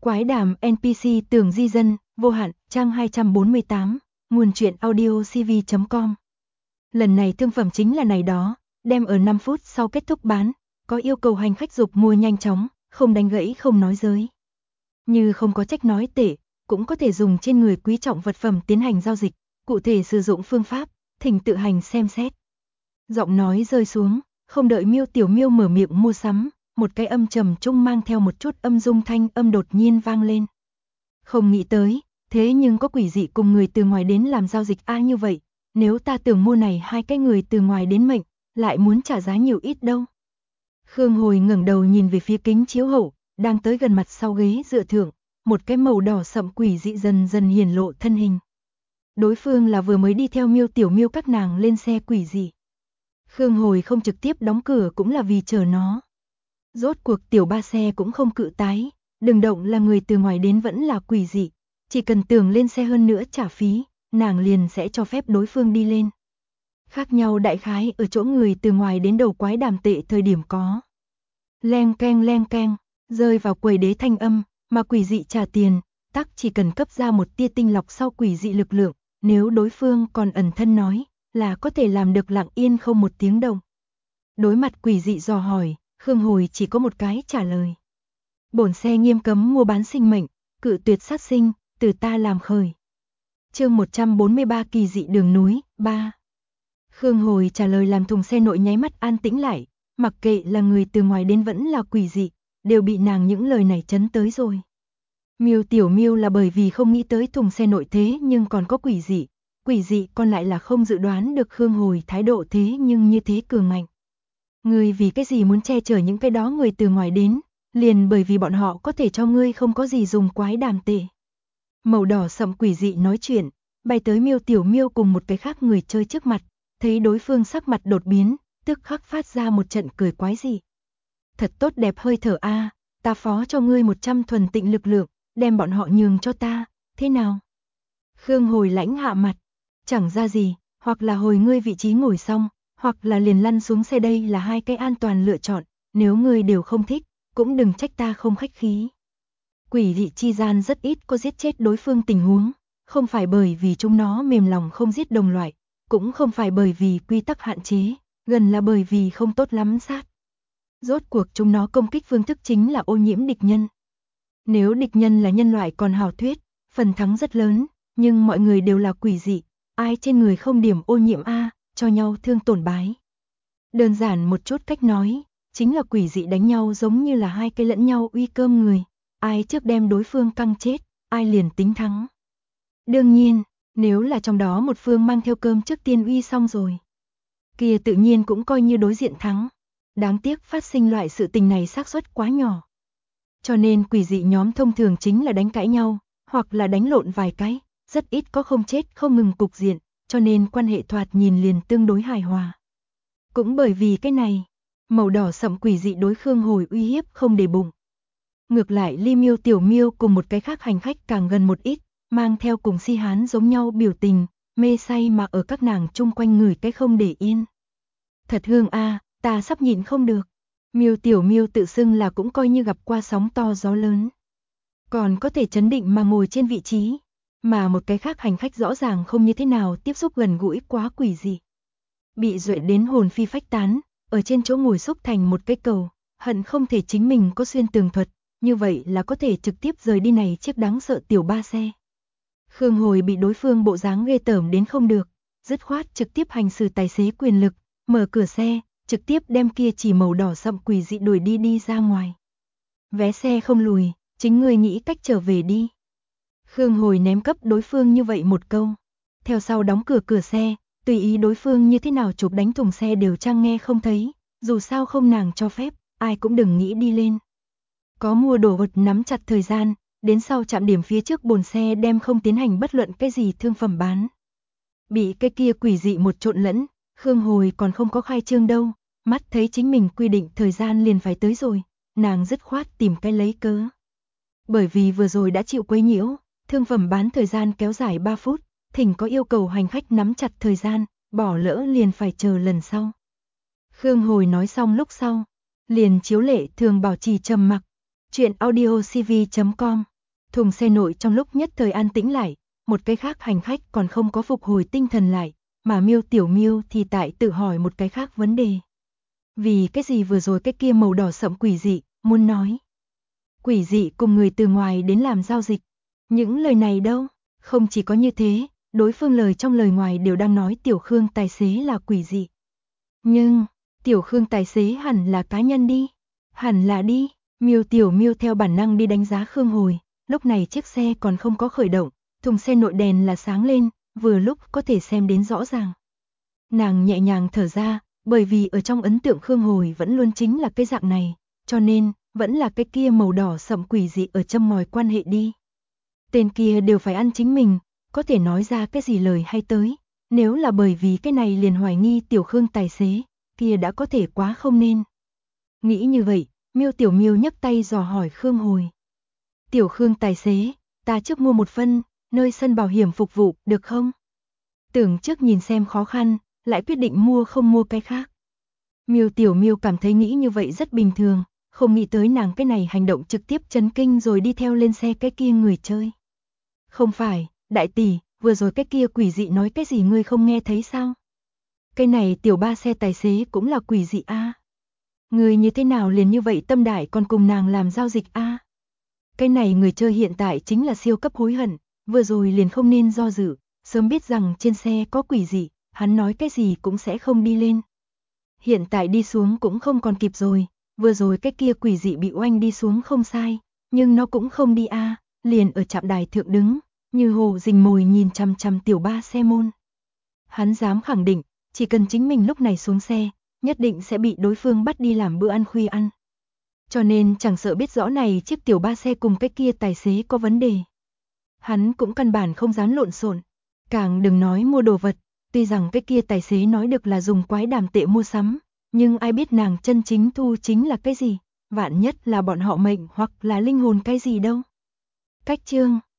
Quái đàm NPC Tường Di Dân, vô hạn, trang 248, nguồn truyện audio cv.com. Lần này thương phẩm chính là này đó, đem ở 5 phút sau kết thúc bán, có yêu cầu hành khách dục mua nhanh chóng, không đánh gãy không nói giới. Như không có trách nói tệ, cũng có thể dùng trên người quý trọng vật phẩm tiến hành giao dịch, cụ thể sử dụng phương pháp, thỉnh tự hành xem xét. Giọng nói rơi xuống, không đợi Miêu Tiểu Miêu mở miệng mua sắm, một cái âm trầm trung mang theo một chút âm dung thanh âm đột nhiên vang lên. Không nghĩ tới, thế nhưng có quỷ dị cùng người từ ngoài đến làm giao dịch như vậy, nếu ta tưởng mua này hai cái người từ ngoài đến mệnh, lại muốn trả giá nhiều ít đâu. Khương Hồi ngẩng đầu nhìn về phía kính chiếu hậu, đang tới gần mặt sau ghế dựa thượng, một cái màu đỏ sậm quỷ dị dần dần hiển lộ thân hình. Đối phương là vừa mới đi theo Miêu Tiểu Miêu các nàng lên xe quỷ dị. Khương Hồi không trực tiếp đóng cửa cũng là vì chờ nó. Rốt cuộc tiểu ba xe cũng không cự tái, đừng động là người từ ngoài đến vẫn là quỷ dị, chỉ cần tưởng lên xe hơn nữa trả phí, nàng liền sẽ cho phép đối phương đi lên. Khác nhau đại khái ở chỗ người từ ngoài đến đầu quái đàm tệ thời điểm có. Leng keng, rơi vào quầy đế thanh âm, mà quỷ dị trả tiền, tắc chỉ cần cấp ra một tia tinh lọc sau quỷ dị lực lượng, nếu đối phương còn ẩn thân nói, là có thể làm được lặng yên không một tiếng động. Đối mặt quỷ dị dò hỏi, Khương Hồi chỉ có một cái trả lời. Bổn xe nghiêm cấm mua bán sinh mệnh, cự tuyệt sát sinh, từ ta làm khởi. Chương 143 kỳ dị đường núi, 3. Khương Hồi trả lời làm thùng xe nội nháy mắt an tĩnh lại, mặc kệ là người từ ngoài đến vẫn là quỷ dị, đều bị nàng những lời này chấn tới rồi. Miêu Tiểu Miêu là bởi vì không nghĩ tới thùng xe nội thế nhưng còn có quỷ dị còn lại là không dự đoán được Khương Hồi thái độ thế nhưng như thế cường mạnh. Ngươi vì cái gì muốn che chở những cái đó người từ ngoài đến, liền bởi vì bọn họ có thể cho ngươi không có gì dùng quái đàm tệ. Màu đỏ sậm quỷ dị nói chuyện, bay tới Miêu Tiểu Miêu cùng một cái khác người chơi trước mặt, thấy đối phương sắc mặt đột biến, tức khắc phát ra một trận cười quái dị. Thật tốt đẹp hơi thở ta phó cho ngươi 100 thuần tịnh lực lượng, đem bọn họ nhường cho ta, thế nào? Khương Hồi lãnh hạ mặt, chẳng ra gì, hoặc là hồi ngươi vị trí ngồi xong, hoặc là liền lăn xuống xe, đây là hai cái an toàn lựa chọn, nếu ngươi đều không thích, cũng đừng trách ta không khách khí. Quỷ dị chi gian rất ít có giết chết đối phương tình huống, không phải bởi vì chúng nó mềm lòng không giết đồng loại, cũng không phải bởi vì quy tắc hạn chế, gần là bởi vì không tốt lắm sát. Rốt cuộc chúng nó công kích phương thức chính là ô nhiễm địch nhân. Nếu địch nhân là nhân loại còn hảo thuyết, phần thắng rất lớn, nhưng mọi người đều là quỷ dị, ai trên người không điểm ô nhiễm cho nhau thương tổn bái. Đơn giản một chút cách nói, chính là quỷ dị đánh nhau giống như là hai cái lẫn nhau uy cơm người, ai trước đem đối phương căng chết, ai liền tính thắng. Đương nhiên, nếu là trong đó một phương mang theo cơm trước tiên uy xong rồi, kia tự nhiên cũng coi như đối diện thắng. Đáng tiếc phát sinh loại sự tình này xác suất quá nhỏ. Cho nên quỷ dị nhóm thông thường chính là đánh cãi nhau, hoặc là đánh lộn vài cái, rất ít có không chết không ngừng cục diện, cho nên quan hệ thoạt nhìn liền tương đối hài hòa. Cũng bởi vì cái này, màu đỏ sậm quỷ dị đối Khương Hồi uy hiếp không để bụng. Ngược lại ly Miêu Tiểu Miêu cùng một cái khác hành khách càng gần một ít, mang theo cùng si hán giống nhau biểu tình, mê say mà ở các nàng chung quanh ngửi cái không để yên. Thật hương ta sắp nhịn không được. Miêu Tiểu Miêu tự xưng là cũng coi như gặp qua sóng to gió lớn, còn có thể chấn định mà ngồi trên vị trí, mà một cái khác hành khách rõ ràng không như thế nào tiếp xúc gần gũi quá quỷ dị. Bị dọa đến hồn phi phách tán, ở trên chỗ ngồi xúc thành một cái cầu, hận không thể chính mình có xuyên tường thuật, như vậy là có thể trực tiếp rời đi này chiếc đáng sợ tiểu ba xe. Khương Hồi bị đối phương bộ dáng ghê tởm đến không được, dứt khoát trực tiếp hành xử tài xế quyền lực, mở cửa xe, trực tiếp đem kia chỉ màu đỏ sậm quỷ dị đuổi đi ra ngoài. Vé xe không lùi, chính ngươi nghĩ cách trở về đi. Khương Hồi ném cấp đối phương như vậy một câu. Theo sau đóng cửa xe, tùy ý đối phương như thế nào chụp đánh thùng xe đều trang nghe không thấy, dù sao không nàng cho phép, ai cũng đừng nghĩ đi lên. Có mua đồ vật nắm chặt thời gian, đến sau chạm điểm phía trước bồn xe đem không tiến hành bất luận cái gì thương phẩm bán. Bị cái kia quỷ dị một trộn lẫn, Khương Hồi còn không có khai trương đâu, mắt thấy chính mình quy định thời gian liền phải tới rồi, nàng dứt khoát tìm cái lấy cớ. Bởi vì vừa rồi đã chịu quấy nhiễu, thương phẩm bán thời gian kéo dài 3 phút, thỉnh có yêu cầu hành khách nắm chặt thời gian, bỏ lỡ liền phải chờ lần sau. Khương Hồi nói xong lúc sau, liền chiếu lệ thường bảo trì trầm mặc. Truyện audio cv.com Thùng xe nội trong lúc nhất thời an tĩnh lại, một cái khác hành khách còn không có phục hồi tinh thần lại, mà Miêu Tiểu Miêu thì tại tự hỏi một cái khác vấn đề. Vì cái gì vừa rồi cái kia màu đỏ sẫm quỷ dị, muốn nói. Quỷ dị cùng người từ ngoài đến làm giao dịch. Những lời này đâu, không chỉ có như thế, đối phương lời trong lời ngoài đều đang nói Tiểu Khương tài xế là quỷ dị. Nhưng, Tiểu Khương tài xế hẳn là cá nhân đi. Hẳn là đi, Miêu Tiểu Miêu theo bản năng đi đánh giá Khương Hồi, lúc này chiếc xe còn không có khởi động, thùng xe nội đèn là sáng lên, vừa lúc có thể xem đến rõ ràng. Nàng nhẹ nhàng thở ra, bởi vì ở trong ấn tượng Khương Hồi vẫn luôn chính là cái dạng này, cho nên, vẫn là cái kia màu đỏ sẫm quỷ dị ở châm ngòi quan hệ đi. Tên kia đều phải ăn chính mình, có thể nói ra cái gì lời hay tới, nếu là bởi vì cái này liền hoài nghi Tiểu Khương tài xế, kia đã có thể quá không nên. Nghĩ như vậy, Miêu Tiểu Miêu nhấc tay dò hỏi Khương Hồi. Tiểu Khương tài xế, ta trước mua một phân, nơi sân bảo hiểm phục vụ, được không? Tưởng trước nhìn xem khó khăn, lại quyết định mua không mua cái khác. Miêu Tiểu Miêu cảm thấy nghĩ như vậy rất bình thường, không nghĩ tới nàng cái này hành động trực tiếp chấn kinh rồi đi theo lên xe cái kia người chơi. Không phải, đại tỷ, vừa rồi cái kia quỷ dị nói cái gì ngươi không nghe thấy sao? Cái này tiểu ba xe tài xế cũng là quỷ dị a. Người như thế nào liền như vậy tâm đại còn cùng nàng làm giao dịch a? Cái này người chơi hiện tại chính là siêu cấp hối hận, vừa rồi liền không nên do dự, sớm biết rằng trên xe có quỷ dị, hắn nói cái gì cũng sẽ không đi lên. Hiện tại đi xuống cũng không còn kịp rồi, vừa rồi cái kia quỷ dị bị oanh đi xuống không sai, nhưng nó cũng không đi a, liền ở trạm đài thượng đứng, như hồ rình mồi nhìn chằm chằm tiểu ba xe môn. Hắn dám khẳng định, chỉ cần chính mình lúc này xuống xe, nhất định sẽ bị đối phương bắt đi làm bữa ăn khuya ăn. Cho nên chẳng sợ biết rõ này chiếc tiểu ba xe cùng cái kia tài xế có vấn đề. Hắn cũng căn bản không dám lộn xộn, càng đừng nói mua đồ vật, tuy rằng cái kia tài xế nói được là dùng quái đàm tệ mua sắm, nhưng ai biết nàng chân chính thu chính là cái gì, vạn nhất là bọn họ mệnh hoặc là linh hồn cái gì đâu. Cách chương